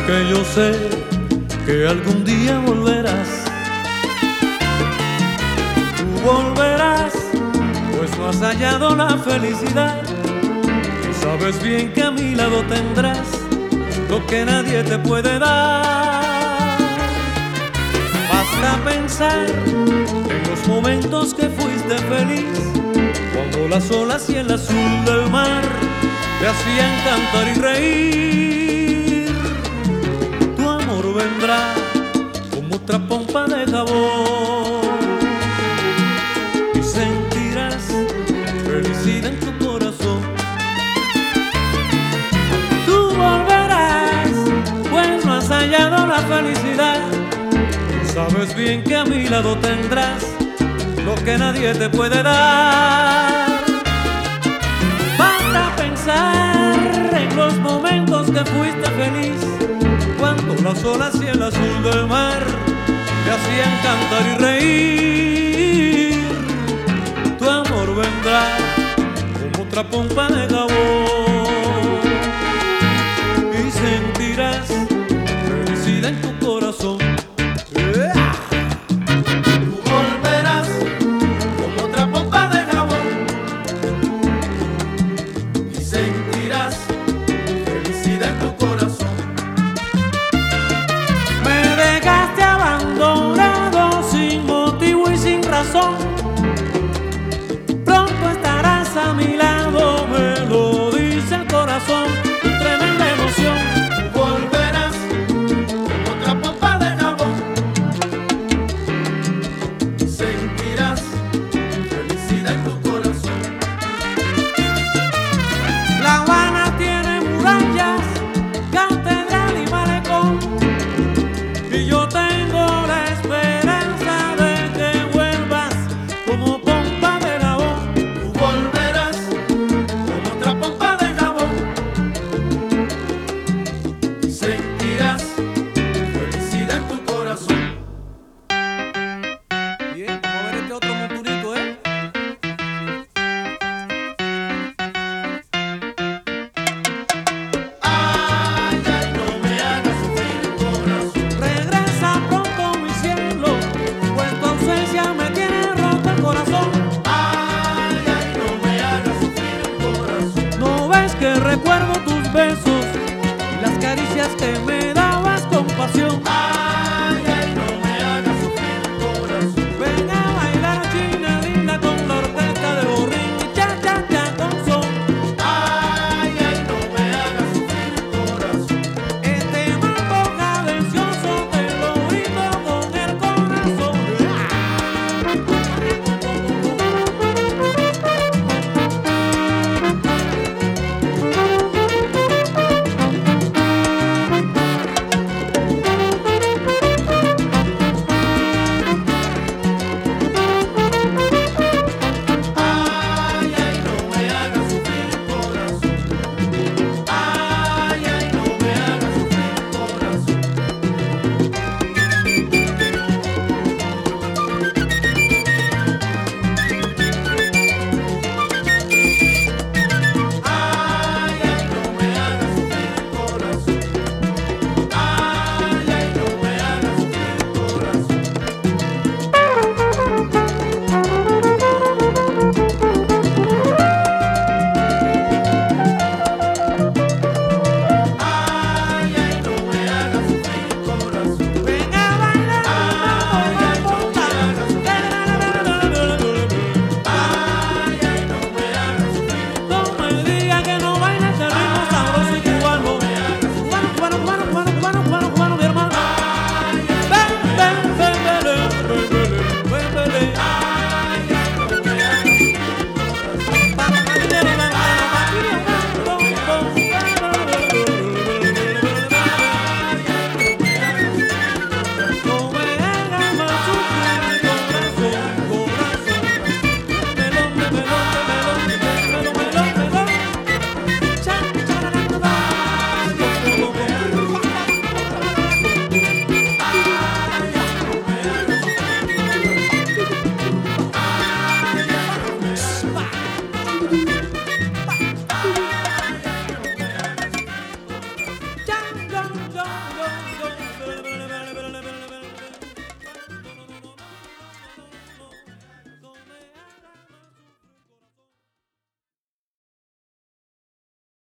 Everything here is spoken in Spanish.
que yo sé que algún día volverás. Tú volverás, pues no has hallado la felicidad. Y sabes bien que a mi lado tendrás lo que nadie te puede dar. Basta pensar en los momentos que fuiste feliz, cuando las olas y el azul del mar te hacían cantar y reír. Tu amor vendrá como otra pompa de jabón y sentirás felicidad en tu corazón. Tú volverás, pues no has hallado la felicidad. Sabes bien que a mi lado tendrás lo que nadie te puede dar. Basta pensar en los momentos que fuiste feliz, cuando las olas y el azul del mar te hacían cantar y reír. Tu amor vendrá como otra pompa de jabón y sentirás felicidad en tu corazón. Pronto estarás a mi lado, me lo dice el corazón, tremenda emoción. Tú volverás como otra pompa de jabón y sentirás felicidad en tu corazón. La Habana tiene murallas, catedral y malecón, y yo tengo la esperanza de que vuelvas como pompa de jabón. Tú volverás como otra pompa de jabón y sentirás felicidad en tu corazón. Bien, vamos a ver este otro monturito, Ay, ay, no me hagas sufrir el corazón. Regresa pronto, mi cielo, pues tu ausencia me tiene roto el corazón. Ay, ay, no me hagas sufrir el corazón. ¿No ves que recuerdo tus besos y las caricias que me dabas con pasión?